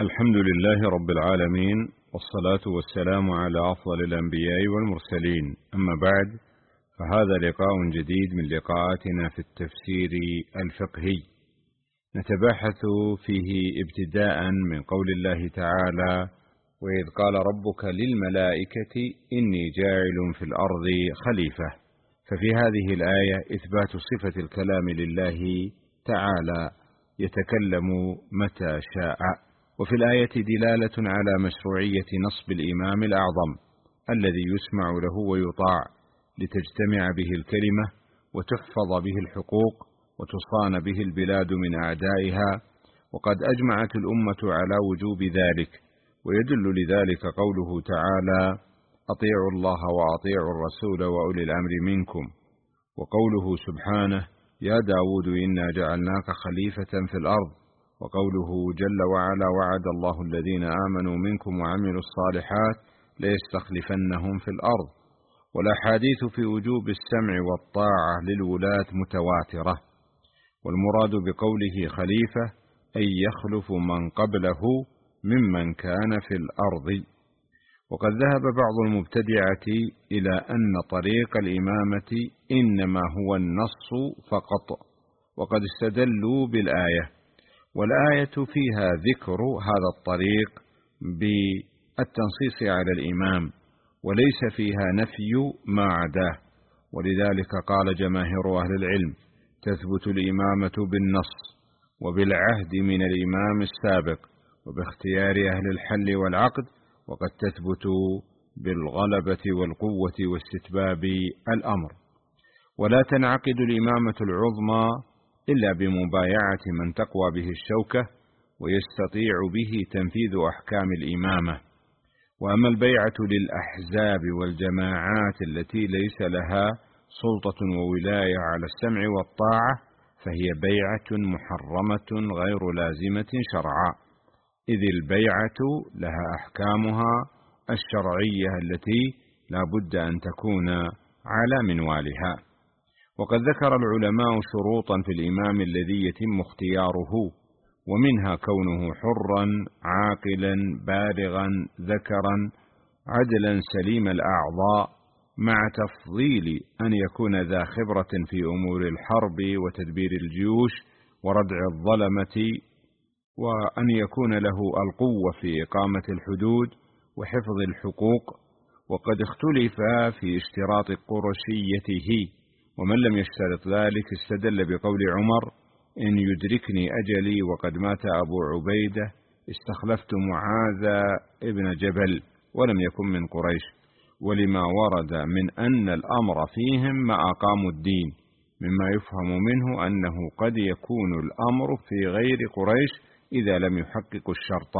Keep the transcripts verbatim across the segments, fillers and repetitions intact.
الحمد لله رب العالمين، والصلاة والسلام على أفضل الأنبياء والمرسلين، أما بعد، فهذا لقاء جديد من لقاءاتنا في التفسير الفقهي، نتباحث فيه ابتداء من قول الله تعالى: وإذ قال ربك للملائكة إني جاعل في الأرض خليفة. ففي هذه الآية إثبات صفة الكلام لله تعالى يتكلم متى شاء، وفي الآية دلالة على مشروعية نصب الإمام الأعظم الذي يسمع له ويطاع، لتجتمع به الكلمة وتحفظ به الحقوق وتصان به البلاد من أعدائها، وقد أجمعت الأمة على وجوب ذلك، ويدل لذلك قوله تعالى: أطيعوا الله وأطيعوا الرسول وأولي الأمر منكم، وقوله سبحانه: يا داود إنا جعلناك خليفة في الأرض، وقوله جل وعلا: وعد الله الذين آمنوا منكم وعملوا الصالحات ليستخلفنهم في الأرض. والأحاديث في وجوب السمع والطاعة للولاة متواترة، والمراد بقوله خليفة أي يخلف من قبله ممن كان في الأرض. وقد ذهب بعض المبتدعة إلى أن طريق الإمامة إنما هو النص فقط، وقد استدلوا بالآية، والآية فيها ذكر هذا الطريق بالتنصيص على الإمام، وليس فيها نفي ما عداه، ولذلك قال جماهير أهل العلم: تثبت الإمامة بالنص وبالعهد من الإمام السابق وباختيار أهل الحل والعقد، وقد تثبت بالغلبة والقوة واستتباب الأمر. ولا تنعقد الإمامة العظمى إلا بمبايعة من تقوى به الشوكة ويستطيع به تنفيذ أحكام الإمامة. وأما البيعة للأحزاب والجماعات التي ليس لها سلطة وولاية على السمع والطاعة، فهي بيعة محرمة غير لازمة شرعا، إذ البيعة لها أحكامها الشرعية التي لا بد أن تكون على منوالها. وقد ذكر العلماء شروطا في الإمام الذي يتم اختياره، ومنها كونه حرا عاقلا بالغا ذكرا عدلا سليم الأعضاء، مع تفضيل أن يكون ذا خبرة في أمور الحرب وتدبير الجيوش وردع الظلمة، وأن يكون له القوة في إقامة الحدود وحفظ الحقوق. وقد اختلف في اشتراط قرشيته، ومن لم يشترط ذلك استدل بقول عمر: إن يدركني أجلي وقد مات أبو عبيدة استخلفت معاذ ابن جبل ولم يكن من قريش، ولما ورد من أن الأمر فيهم ما أقاموا الدين، مما يفهم منه أنه قد يكون الأمر في غير قريش إذا لم يحققوا الشرط.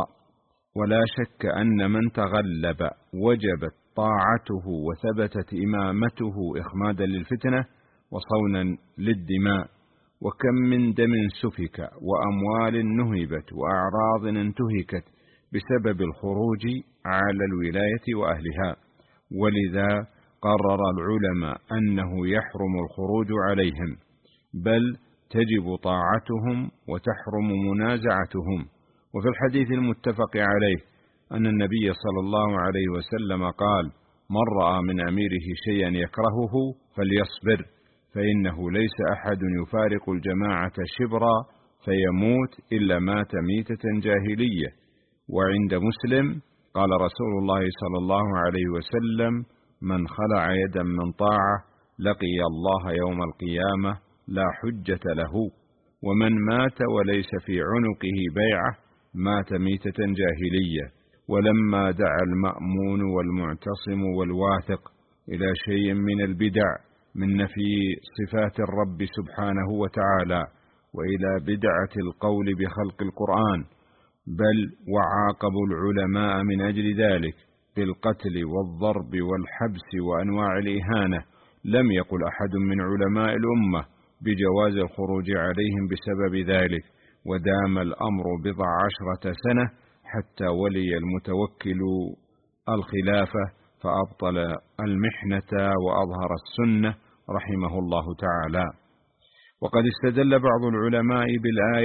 ولا شك أن من تغلب وجبت طاعته وثبتت إمامته إخمادا للفتنة وصونا للدماء، وكم من دم سفك وأموال نهبت وأعراض انتهكت بسبب الخروج على الولاية وأهلها. ولذا قرر العلماء أنه يحرم الخروج عليهم، بل تجب طاعتهم وتحرم منازعتهم. وفي الحديث المتفق عليه أن النبي صلى الله عليه وسلم قال: من رأى من أميره شيئا يكرهه فليصبر، فإنه ليس أحد يفارق الجماعة شبرا فيموت إلا مات ميتة جاهلية. وعند مسلم قال رسول الله صلى الله عليه وسلم: من خلع يدا من طاعة لقي الله يوم القيامة لا حجة له، ومن مات وليس في عنقه بيعة مات ميتة جاهلية. ولما دعا المأمون والمعتصم والواثق إلى شيء من البدع من نفي صفات الرب سبحانه وتعالى، وإلى بدعة القول بخلق القرآن، بل وعاقبوا العلماء من أجل ذلك بالقتل والضرب والحبس وأنواع الإهانة، لم يقل أحد من علماء الأمة بجواز الخروج عليهم بسبب ذلك. ودام الأمر بضع عشرة سنة حتى ولي المتوكل الخلافة فأبطل المحنة وأظهر السنة رحمه الله تعالى. وقد استدل بعض العلماء بالآية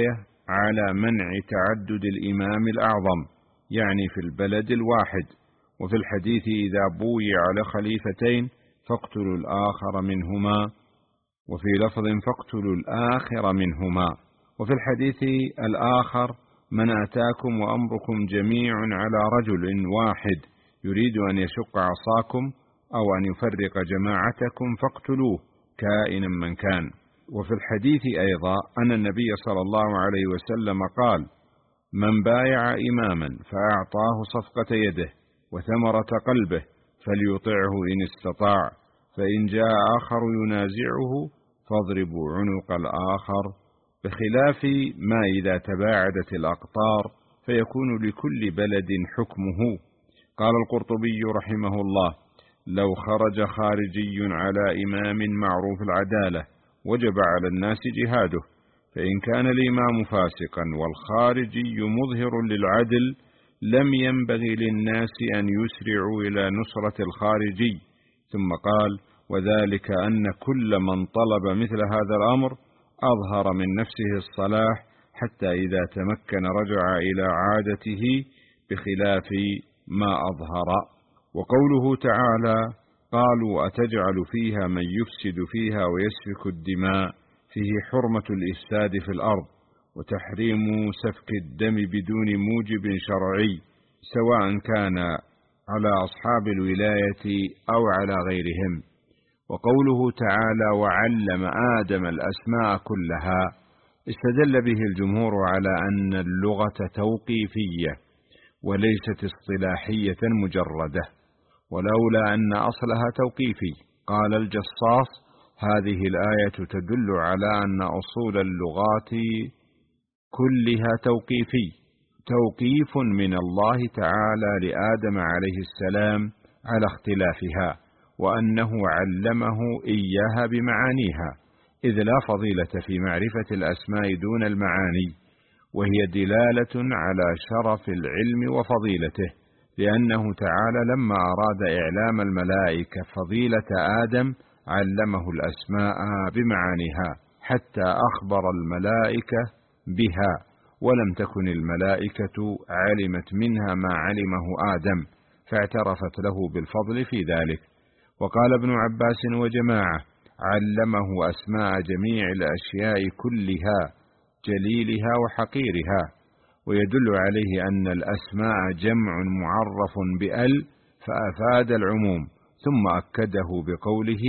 على منع تعدد الإمام الأعظم، يعني في البلد الواحد. وفي الحديث إذا بويع لخليفتين فاقتلوا الآخر منهما، وفي لفظ فاقتلوا الآخر منهما. وفي الحديث الآخر من أتاكم وأمركم جميع على رجل واحد يريد أن يشق عصاكم أو أن يفرق جماعتكم فاقتلوه كائنا من كان. وفي الحديث أيضا أن النبي صلى الله عليه وسلم قال: من بايع إماما فأعطاه صفقة يده وثمرة قلبه فليطعه إن استطاع، فإن جاء آخر ينازعه فاضربوا عنق الآخر، بخلاف ما إذا تباعدت الأقطار فيكون لكل بلد حكمه. قال القرطبي رحمه الله: لو خرج خارجي على إمام معروف العدالة وجب على الناس جهاده، فإن كان الإمام فاسقا والخارجي مظهر للعدل لم ينبغي للناس أن يسرعوا إلى نصرة الخارجي. ثم قال: وذلك أن كل من طلب مثل هذا الأمر أظهر من نفسه الصلاح حتى إذا تمكن رجع إلى عادته بخلاف ما أظهر. وقوله تعالى: قالوا أتجعل فيها من يفسد فيها ويسفك الدماء، فيه حرمة الإفساد في الأرض وتحريم سفك الدم بدون موجب شرعي، سواء كان على أصحاب الولاية أو على غيرهم. وقوله تعالى: وعلم آدم الأسماء كلها، استدل به الجمهور على أن اللغة توقيفية وليست اصطلاحية مجردة، ولولا أن أصلها توقيفي. قال الجصاص: هذه الآية تدل على أن أصول اللغات كلها توقيفي، توقيف من الله تعالى لآدم عليه السلام على اختلافها، وأنه علمه إياها بمعانيها، إذ لا فضيلة في معرفة الأسماء دون المعاني، وهي دلالة على شرف العلم وفضيلته، لأنه تعالى لما أراد إعلام الملائكة فضيلة آدم علمه الأسماء بمعانيها حتى أخبر الملائكة بها، ولم تكن الملائكة علمت منها ما علمه آدم فاعترفت له بالفضل في ذلك. وقال ابن عباس وجماعة: علمه أسماء جميع الأشياء كلها، جليلها وحقيرها. ويدل عليه أن الأسماء جمع معرف بأل فأفاد العموم، ثم أكده بقوله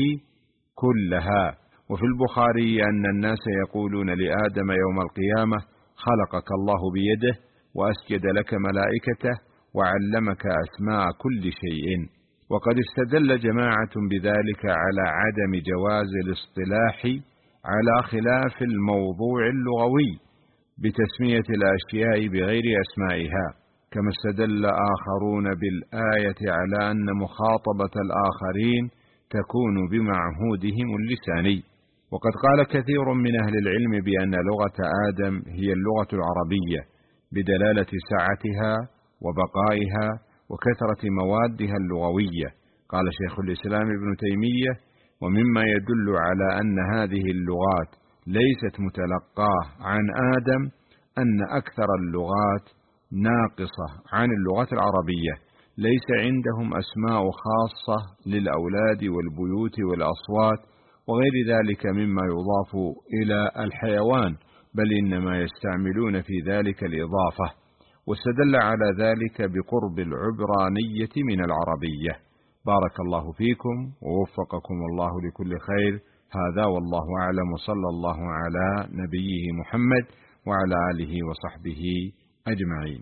كلها. وفي البخاري أن الناس يقولون لآدم يوم القيامة: خلقك الله بيده وأسجد لك ملائكته وعلمك أسماء كل شيء. وقد استدل جماعة بذلك على عدم جواز الاصطلاح على خلاف الموضوع اللغوي بتسمية الأشياء بغير أسمائها، كما استدل آخرون بالآية على أن مخاطبة الآخرين تكون بمعهودهم اللساني. وقد قال كثير من أهل العلم بأن لغة آدم هي اللغة العربية بدلالة سعتها وبقائها وكثرة موادها اللغوية. قال شيخ الإسلام ابن تيمية: ومما يدل على أن هذه اللغات ليست متلقاه عن آدم أن أكثر اللغات ناقصة عن اللغة العربية، ليس عندهم أسماء خاصة للأولاد والبيوت والأصوات وغير ذلك مما يضاف إلى الحيوان، بل إنما يستعملون في ذلك الإضافة. واستدل على ذلك بقرب العبرانية من العربية. بارك الله فيكم ووفقكم الله لكل خير. هذا والله أعلم، وصلى الله على نبيه محمد وعلى آله وصحبه أجمعين.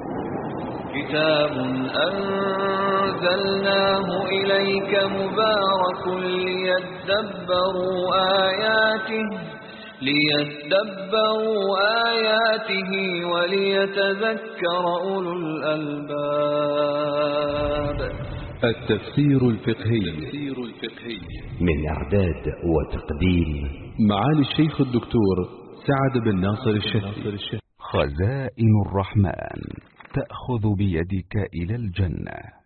كتاب أنزلناه إليك مبارك ليدبروا آياته ليدبروا آياته وليتذكر أولو الألباب. التفسير الفقهي من إعداد وتقديم معالي الشيخ الدكتور سعد بن ناصر الشهري. خزائن الرحمن تأخذ بيدك إلى الجنة.